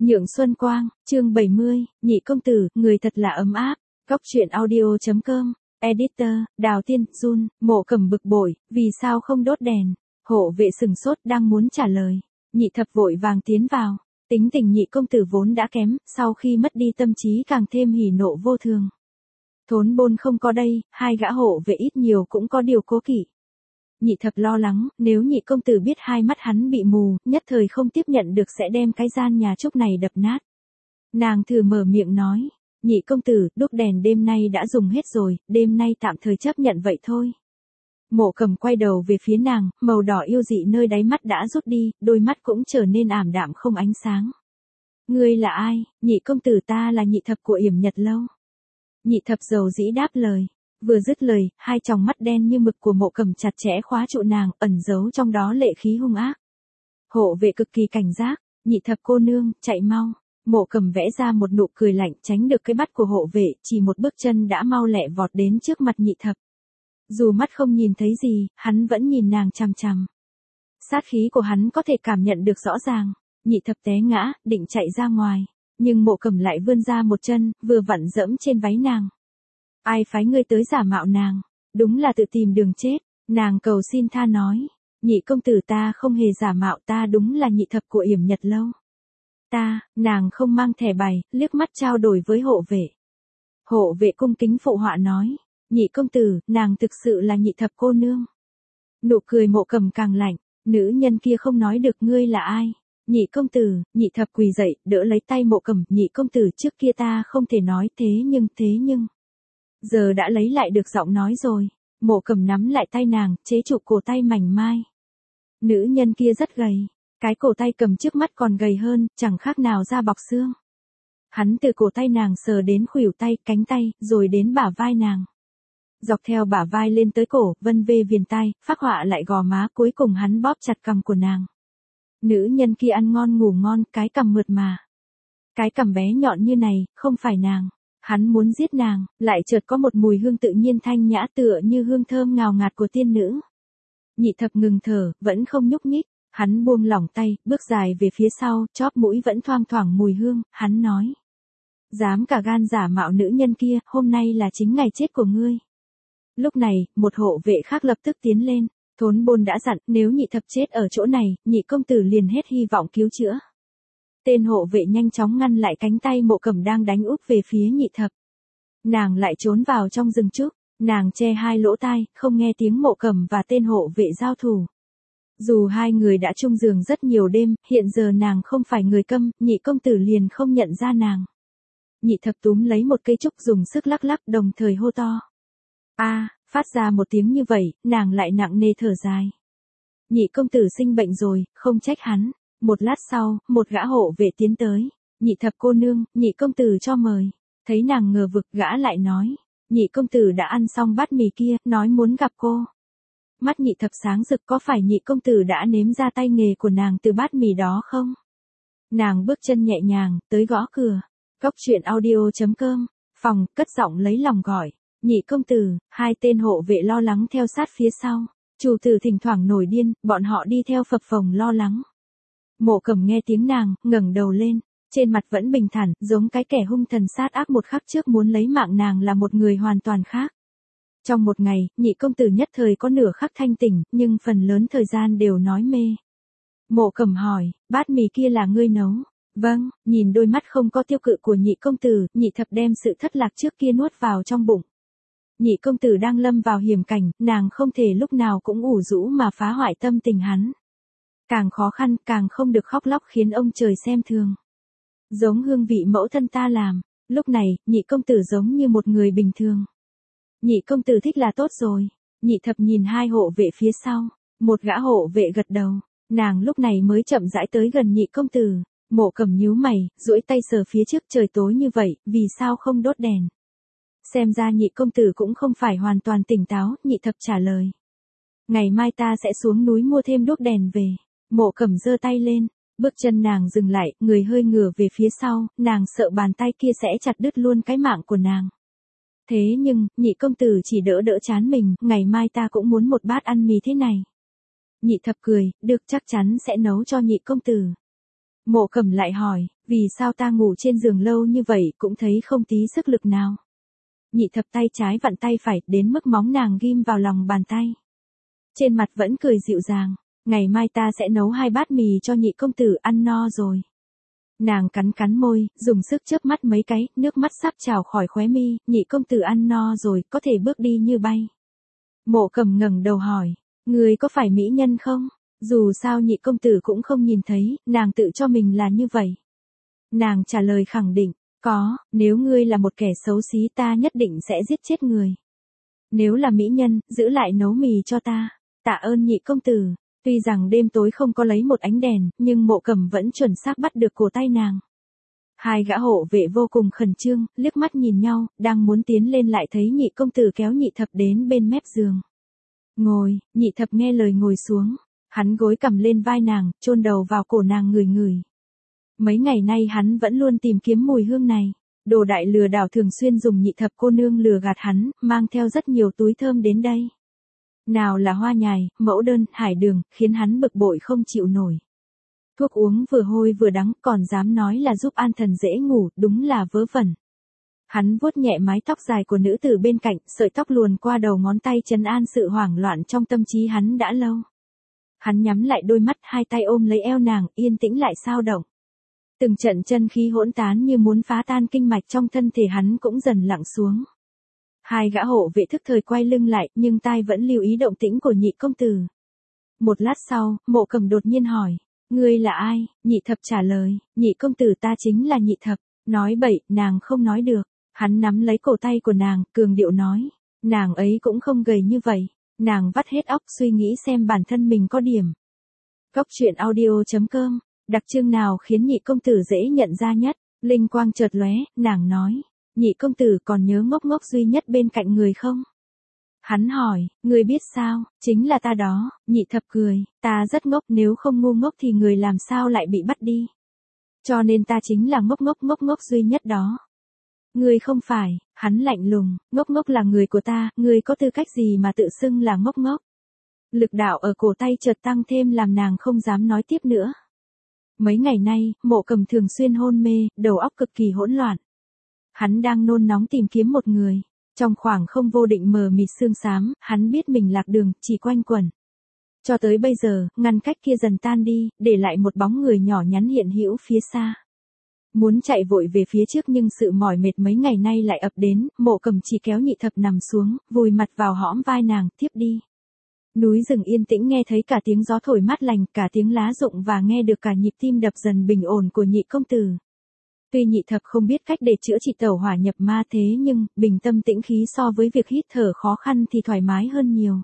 Nhượng Xuân Quang, chương 70, nhị công tử, người thật là ấm áp. Góc truyện audio.com, editor, Đào Tiên, Jun, Mộ Cầm bực bội, vì sao không đốt đèn? Hộ vệ sừng sốt đang muốn trả lời. Nhị thập vội vàng tiến vào. Tính tình nhị công tử vốn đã kém, sau khi mất đi tâm trí càng thêm hỉ nộ vô thường. Thốn Bôn không có đây, hai gã hộ vệ ít nhiều cũng có điều cố kỵ. Nhị thập lo lắng, nếu nhị công tử biết hai mắt hắn bị mù, nhất thời không tiếp nhận được sẽ đem cái gian nhà trúc này đập nát. Nàng thử mở miệng nói, nhị công tử, đúc đèn đêm nay đã dùng hết rồi, đêm nay tạm thời chấp nhận vậy thôi. Mộ Cầm quay đầu về phía nàng, màu đỏ yêu dị nơi đáy mắt đã rút đi, đôi mắt cũng trở nên ảm đạm không ánh sáng. Ngươi là ai? Nhị công tử, ta là nhị thập của Yểm Nhật Lâu. Nhị thập dầu dĩ đáp lời. Vừa dứt lời, hai tròng mắt đen như mực của Mộ Cầm chặt chẽ khóa trụ nàng, ẩn giấu trong đó lệ khí hung ác. Hộ vệ cực kỳ cảnh giác, nhị thập cô nương, chạy mau. Mộ Cầm vẽ ra một nụ cười lạnh, tránh được cái bắt của hộ vệ, chỉ một bước chân đã mau lẹ vọt đến trước mặt nhị thập. Dù mắt không nhìn thấy gì, hắn vẫn nhìn nàng chằm chằm. Sát khí của hắn có thể cảm nhận được rõ ràng. Nhị thập té ngã, định chạy ra ngoài, nhưng Mộ Cầm lại vươn ra một chân, vừa vặn dẫm trên váy nàng. Ai phái ngươi tới giả mạo nàng? Đúng là tự tìm đường chết. Nàng cầu xin tha nói. Nhị công tử, ta không hề giả mạo, ta đúng là nhị thập của Yểm Nhật Lâu. Nàng không mang thẻ bài, liếc mắt trao đổi với hộ vệ. Hộ vệ cung kính phụ họa nói. Nhị công tử, nàng thực sự là nhị thập cô nương. Nụ cười Mộ Cầm càng lạnh. Nữ nhân kia không nói được ngươi là ai. Nhị công tử, nhị thập quỳ dậy, đỡ lấy tay Mộ Cầm. Nhị công tử, trước kia ta không thể nói, thế nhưng. Giờ đã lấy lại được giọng nói rồi. Mộ Cầm nắm lại tay nàng, chế trụ cổ tay mảnh mai. Nữ nhân kia rất gầy. Cái cổ tay cầm trước mắt còn gầy hơn, chẳng khác nào da bọc xương. Hắn từ cổ tay nàng sờ đến khuỷu tay, cánh tay, rồi đến bả vai nàng. Dọc theo bả vai lên tới cổ, vân vê viền tai, phác họa lại gò má, cuối cùng hắn bóp chặt cằm của nàng. Nữ nhân kia ăn ngon ngủ ngon, cái cằm mượt mà. Cái cằm bé nhọn như này, không phải nàng. Hắn muốn giết nàng, lại chợt có một mùi hương tự nhiên thanh nhã tựa như hương thơm ngào ngạt của tiên nữ. Nhị thập ngừng thở, vẫn không nhúc nhích. Hắn buông lỏng tay, bước dài về phía sau, chóp mũi vẫn thoang thoảng mùi hương, hắn nói. Dám cả gan giả mạo nữ nhân kia, hôm nay là chính ngày chết của ngươi. Lúc này, một hộ vệ khác lập tức tiến lên. Thốn Bôn đã dặn, nếu nhị thập chết ở chỗ này, nhị công tử liền hết hy vọng cứu chữa. Tên hộ vệ nhanh chóng ngăn lại cánh tay Mộ Cầm đang đánh úp về phía nhị thập. Nàng lại trốn vào trong rừng trúc, nàng che hai lỗ tai, không nghe tiếng Mộ Cầm và tên hộ vệ giao thủ. Dù hai người đã chung giường rất nhiều đêm, hiện giờ nàng không phải người câm, nhị công tử liền không nhận ra nàng. Nhị thập túm lấy một cây trúc dùng sức lắc lắc, đồng thời hô to. Phát ra một tiếng như vậy, nàng lại nặng nề thở dài. Nhị công tử sinh bệnh rồi, không trách hắn. Một lát sau, một gã hộ vệ tiến tới. Nhị thập cô nương, nhị công tử cho mời. Thấy nàng ngờ vực, gã lại nói. Nhị công tử đã ăn xong bát mì kia, nói muốn gặp cô. Mắt nhị thập sáng rực, có phải nhị công tử đã nếm ra tay nghề của nàng từ bát mì đó không? Nàng bước chân nhẹ nhàng, tới gõ cửa. Góc truyện audio.com, phòng, cất giọng lấy lòng gọi. Nhị công tử, hai tên hộ vệ lo lắng theo sát phía sau. Chủ tử thỉnh thoảng nổi điên, bọn họ đi theo phập phồng lo lắng. Mộ Cầm nghe tiếng nàng, ngẩng đầu lên, trên mặt vẫn bình thản, giống cái kẻ hung thần sát ác một khắc trước muốn lấy mạng nàng là một người hoàn toàn khác. Trong một ngày, nhị công tử nhất thời có nửa khắc thanh tỉnh, nhưng phần lớn thời gian đều nói mê. Mộ Cầm hỏi, bát mì kia là ngươi nấu? Vâng, nhìn đôi mắt không có tiêu cự của nhị công tử, nhị thập đem sự thất lạc trước kia nuốt vào trong bụng. Nhị công tử đang lâm vào hiểm cảnh, nàng không thể lúc nào cũng ủ rũ mà phá hoại tâm tình hắn. Càng khó khăn, càng không được khóc lóc khiến ông trời xem thường. Giống hương vị mẫu thân ta làm, lúc này, nhị công tử giống như một người bình thường. Nhị công tử thích là tốt rồi. Nhị thập nhìn hai hộ vệ phía sau, một gã hộ vệ gật đầu, nàng lúc này mới chậm rãi tới gần nhị công tử. Mộ Cầm nhíu mày, duỗi tay sờ phía trước, trời tối như vậy, vì sao không đốt đèn? Xem ra nhị công tử cũng không phải hoàn toàn tỉnh táo, nhị thập trả lời. Ngày mai ta sẽ xuống núi mua thêm đuốc đèn về. Mộ Cầm giơ tay lên, bước chân nàng dừng lại, người hơi ngửa về phía sau, nàng sợ bàn tay kia sẽ chặt đứt luôn cái mạng của nàng. Thế nhưng, nhị công tử chỉ đỡ đỡ chán mình, ngày mai ta cũng muốn một bát ăn mì thế này. Nhị thập cười, được, chắc chắn sẽ nấu cho nhị công tử. Mộ Cầm lại hỏi, Vì sao ta ngủ trên giường lâu như vậy cũng thấy không tí sức lực nào. Nhị thập tay trái vặn tay phải đến mức móng nàng ghim vào lòng bàn tay. Trên mặt vẫn cười dịu dàng, ngày mai ta sẽ nấu 2 bát mì cho nhị công tử ăn no rồi. Nàng cắn cắn môi, dùng sức chớp mắt mấy cái, nước mắt sắp trào khỏi khóe mi, nhị công tử ăn no rồi, có thể bước đi như bay. Mộ Cầm ngẩng đầu hỏi, người có phải mỹ nhân không? Dù sao nhị công tử cũng không nhìn thấy, nàng tự cho mình là như vậy. Nàng trả lời khẳng định, có, nếu ngươi là một kẻ xấu xí ta nhất định sẽ giết chết người. Nếu là mỹ nhân, giữ lại nấu mì cho ta. Tạ ơn nhị công tử. Tuy rằng đêm tối không có lấy một ánh đèn, nhưng Mộ Cầm vẫn chuẩn xác bắt được cổ tay nàng. Hai gã hộ vệ vô cùng khẩn trương, liếc mắt nhìn nhau, đang muốn tiến lên lại thấy nhị công tử kéo nhị thập đến bên mép giường. Ngồi, nhị thập nghe lời ngồi xuống. Hắn gối cằm lên vai nàng, chôn đầu vào cổ nàng ngửi ngửi. Mấy ngày nay hắn vẫn luôn tìm kiếm mùi hương này. Đồ đại lừa đảo thường xuyên dùng nhị thập cô nương lừa gạt hắn, mang theo rất nhiều túi thơm đến đây. Nào là hoa nhài, mẫu đơn, hải đường, khiến hắn bực bội không chịu nổi. Thuốc uống vừa hôi vừa đắng, còn dám nói là giúp an thần dễ ngủ, đúng là vớ vẩn. Hắn vuốt nhẹ mái tóc dài của nữ tử bên cạnh, sợi tóc luồn qua đầu ngón tay trấn an sự hoảng loạn trong tâm trí hắn đã lâu. Hắn nhắm lại đôi mắt, hai tay ôm lấy eo nàng, yên tĩnh lại sao động. Từng trận chân khí hỗn tán như muốn phá tan kinh mạch trong thân thể hắn cũng dần lặng xuống. Hai gã hộ vệ thức thời quay lưng lại, nhưng tai vẫn lưu ý động tĩnh của nhị công tử. Một lát sau, Mộ Cầm đột nhiên hỏi, ngươi là ai? Nhị thập trả lời, nhị công tử ta chính là nhị thập. Nói bậy, nàng không nói được. Hắn nắm lấy cổ tay của nàng, cường điệu nói, nàng ấy cũng không gầy như vậy. Nàng vắt hết óc suy nghĩ xem bản thân mình có điểm. Góc truyện audio.com, đặc trưng nào khiến nhị công tử dễ nhận ra nhất? Linh quang chợt lóe, nàng nói, nhị công tử còn nhớ ngốc ngốc duy nhất bên cạnh người không? Hắn hỏi, người biết sao, chính là ta đó. Nhị thập cười, ta rất ngốc, nếu không ngu ngốc thì người làm sao lại bị bắt đi. Cho nên ta chính là ngốc ngốc duy nhất đó. Ngươi không phải, hắn lạnh lùng, ngốc ngốc là người của ta, ngươi có tư cách gì mà tự xưng là ngốc ngốc. Lực đạo ở cổ tay chợt tăng thêm làm nàng không dám nói tiếp nữa. Mấy ngày nay, Mộ Cầm thường xuyên hôn mê, đầu óc cực kỳ hỗn loạn. Hắn đang nôn nóng tìm kiếm một người. Trong khoảng không vô định mờ mịt sương xám, hắn biết mình lạc đường, chỉ quanh quẩn. Cho tới bây giờ, ngăn cách kia dần tan đi, để lại một bóng người nhỏ nhắn hiện hữu phía xa. Muốn chạy vội về phía trước nhưng sự mỏi mệt mấy ngày nay lại ập đến, Mộ Cầm chỉ kéo nhị thập nằm xuống, vùi mặt vào hõm vai nàng, tiếp đi. Núi rừng yên tĩnh nghe thấy cả tiếng gió thổi mát lành, cả tiếng lá rụng và nghe được cả nhịp tim đập dần bình ổn của nhị công tử. Tuy nhị thập không biết cách để chữa trị tẩu hỏa nhập ma thế nhưng, bình tâm tĩnh khí so với việc hít thở khó khăn thì thoải mái hơn nhiều.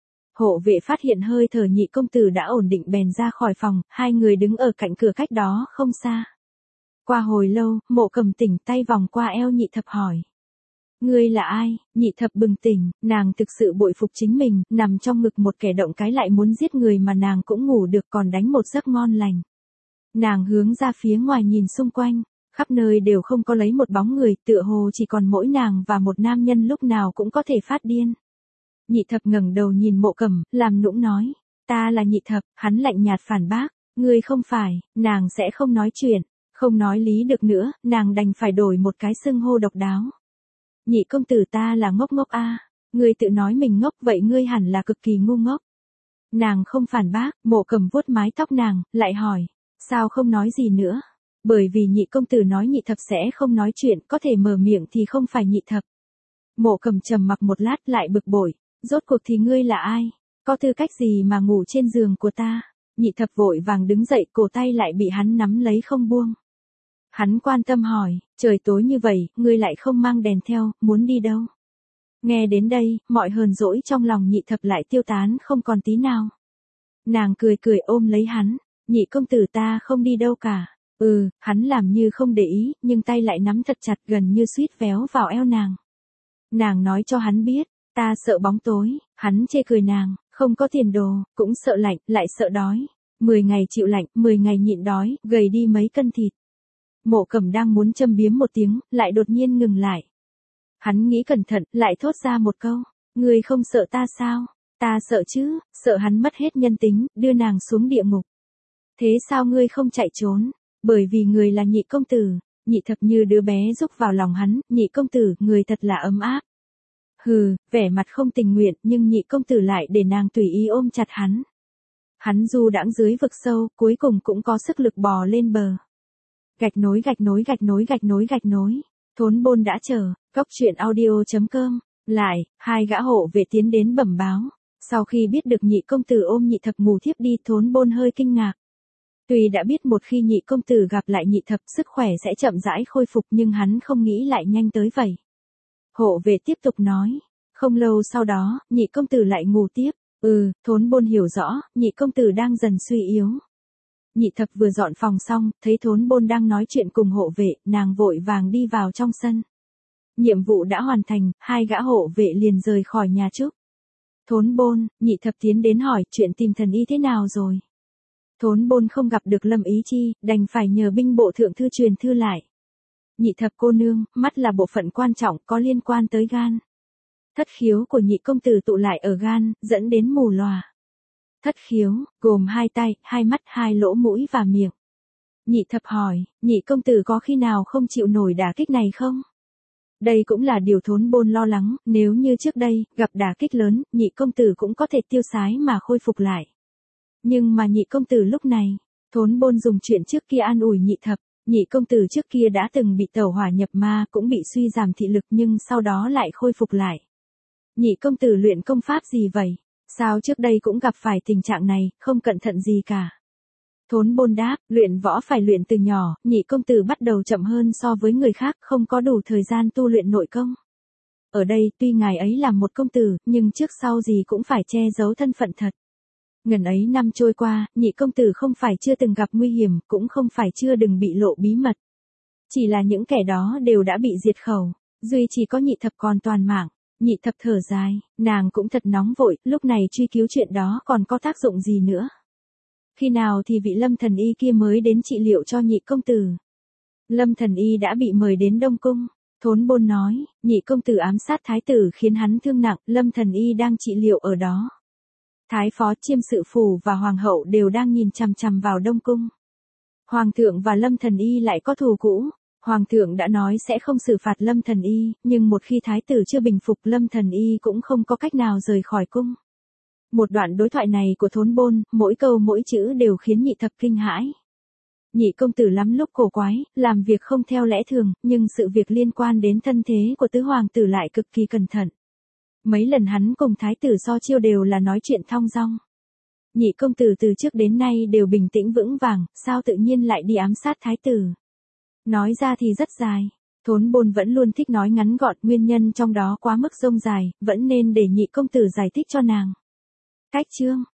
Hộ vệ phát hiện hơi thở nhị công tử đã ổn định bèn ra khỏi phòng, hai người đứng ở cạnh cửa cách đó không xa. Qua hồi lâu, Mộ Cầm tỉnh tay vòng qua eo nhị thập hỏi. Ngươi là ai? Nhị thập bừng tỉnh, nàng thực sự bội phục chính mình, nằm trong ngực một kẻ động cái lại muốn giết người mà nàng cũng ngủ được còn đánh một giấc ngon lành. Nàng hướng ra phía ngoài nhìn xung quanh, khắp nơi đều không có lấy một bóng người, tựa hồ chỉ còn mỗi nàng và một nam nhân lúc nào cũng có thể phát điên. Nhị thập ngẩng đầu nhìn Mộ Cầm, làm nũng nói, ta là nhị thập, hắn lạnh nhạt phản bác, ngươi không phải, nàng sẽ không nói chuyện. Không nói lý được nữa, nàng đành phải đổi một cái xưng hô độc đáo. Nhị công tử ta là ngốc ngốc a, ngươi tự nói mình ngốc vậy ngươi hẳn là cực kỳ ngu ngốc. Nàng không phản bác, Mộ Cầm vuốt mái tóc nàng, lại hỏi, sao không nói gì nữa? Bởi vì nhị công tử nói nhị thập sẽ không nói chuyện, có thể mở miệng thì không phải nhị thập. Mộ Cầm trầm mặc một lát lại bực bội, rốt cuộc thì ngươi là ai? Có tư cách gì mà ngủ trên giường của ta? Nhị thập vội vàng đứng dậy, cổ tay lại bị hắn nắm lấy không buông. Hắn quan tâm hỏi, trời tối như vậy, ngươi lại không mang đèn theo, muốn đi đâu? Nghe đến đây, mọi hờn dỗi trong lòng nhị thập lại tiêu tán không còn tí nào. Nàng cười cười ôm lấy hắn, nhị công tử ta không đi đâu cả. Hắn làm như không để ý, nhưng tay lại nắm thật chặt gần như suýt véo vào eo nàng. Nàng nói cho hắn biết, ta sợ bóng tối, hắn chê cười nàng, không có tiền đồ, cũng sợ lạnh, lại sợ đói. 10 ngày chịu lạnh, 10 ngày nhịn đói, gầy đi mấy cân thịt. Mộ Cầm đang muốn châm biếm một tiếng, lại đột nhiên ngừng lại. Hắn nghĩ cẩn thận, lại thốt ra một câu, ngươi không sợ ta sao? Ta sợ chứ, sợ hắn mất hết nhân tính, đưa nàng xuống địa ngục. Thế sao ngươi không chạy trốn? Bởi vì người là nhị công tử, nhị thập như đứa bé rúc vào lòng hắn, nhị công tử, người thật là ấm áp. Hừ, vẻ mặt không tình nguyện nhưng nhị công tử lại để nàng tùy ý ôm chặt hắn. Hắn du đãng dưới vực sâu, cuối cùng cũng có sức lực bò lên bờ. Gạch nối gạch nối gạch nối gạch nối gạch nối. Thốn Bôn đã chờ, cốc truyện audio.com. Lại, hai gã hộ vệ tiến đến bẩm báo. Sau khi biết được nhị công tử ôm nhị thập ngủ thiếp đi, Thốn Bôn hơi kinh ngạc. Tuy đã biết một khi nhị công tử gặp lại nhị thập sức khỏe sẽ chậm rãi khôi phục nhưng hắn không nghĩ lại nhanh tới vậy. Hộ vệ tiếp tục nói. Không lâu sau đó, nhị công tử lại ngủ tiếp. Thốn Bôn hiểu rõ, nhị công tử đang dần suy yếu. Nhị thập vừa dọn phòng xong, thấy Thốn Bôn đang nói chuyện cùng hộ vệ, nàng vội vàng đi vào trong sân. Nhiệm vụ đã hoàn thành, hai gã hộ vệ liền rời khỏi nhà trước. Thốn Bôn, nhị thập tiến đến hỏi chuyện tìm thần y thế nào rồi. Thốn Bôn không gặp được Lâm Ý Chi, đành phải nhờ binh bộ thượng thư truyền thư lại. Nhị thập cô nương, mắt là bộ phận quan trọng có liên quan tới gan. Thất khiếu của nhị công tử tụ lại ở gan, dẫn đến mù lòa. Thất khiếu, gồm hai tay, hai mắt, hai lỗ mũi và miệng. Nhị thập hỏi, nhị công tử có khi nào không chịu nổi đả kích này không? Đây cũng là điều Thốn Bôn lo lắng, nếu như trước đây, gặp đả kích lớn, nhị công tử cũng có thể tiêu sái mà khôi phục lại. Nhưng mà nhị công tử lúc này, Thốn Bôn dùng chuyện trước kia an ủi nhị thập, nhị công tử trước kia đã từng bị tẩu hỏa nhập ma cũng bị suy giảm thị lực nhưng sau đó lại khôi phục lại. Nhị công tử luyện công pháp gì vậy? Sao trước đây cũng gặp phải tình trạng này, không cẩn thận gì cả? Thốn Bôn đáp, luyện võ phải luyện từ nhỏ, nhị công tử bắt đầu chậm hơn so với người khác, không có đủ thời gian tu luyện nội công. Ở đây, tuy ngài ấy là một công tử, nhưng trước sau gì cũng phải che giấu thân phận thật. Ngần ấy năm trôi qua, nhị công tử không phải chưa từng gặp nguy hiểm, cũng không phải chưa đừng bị lộ bí mật. Chỉ là những kẻ đó đều đã bị diệt khẩu, duy chỉ có nhị thập còn toàn mạng. Nhị thập thở dài, nàng cũng thật nóng vội, lúc này truy cứu chuyện đó còn có tác dụng gì nữa. Khi nào thì vị Lâm thần y kia mới đến trị liệu cho nhị công tử? Lâm thần y đã bị mời đến Đông Cung. Thốn Bôn nói, nhị công tử ám sát thái tử khiến hắn thương nặng, Lâm thần y đang trị liệu ở đó. Thái phó chiêm sự phủ và hoàng hậu đều đang nhìn chằm chằm vào Đông Cung. Hoàng thượng và Lâm thần y lại có thù cũ. Hoàng thượng đã nói sẽ không xử phạt Lâm thần y, nhưng một khi thái tử chưa bình phục Lâm thần y cũng không có cách nào rời khỏi cung. Một đoạn đối thoại này của Thốn Bôn, mỗi câu mỗi chữ đều khiến nhị thập kinh hãi. Nhị công tử lắm lúc cổ quái, làm việc không theo lẽ thường, nhưng sự việc liên quan đến thân thế của tứ hoàng tử lại cực kỳ cẩn thận. Mấy lần hắn cùng thái tử so chiêu đều là nói chuyện thong dong. Nhị công tử từ trước đến nay đều bình tĩnh vững vàng, sao tự nhiên lại đi ám sát thái tử? Nói ra thì rất dài. Thốn Bôn vẫn luôn thích nói ngắn gọn, nguyên nhân trong đó quá mức rông dài, vẫn nên để nhị công tử giải thích cho nàng. Cách chương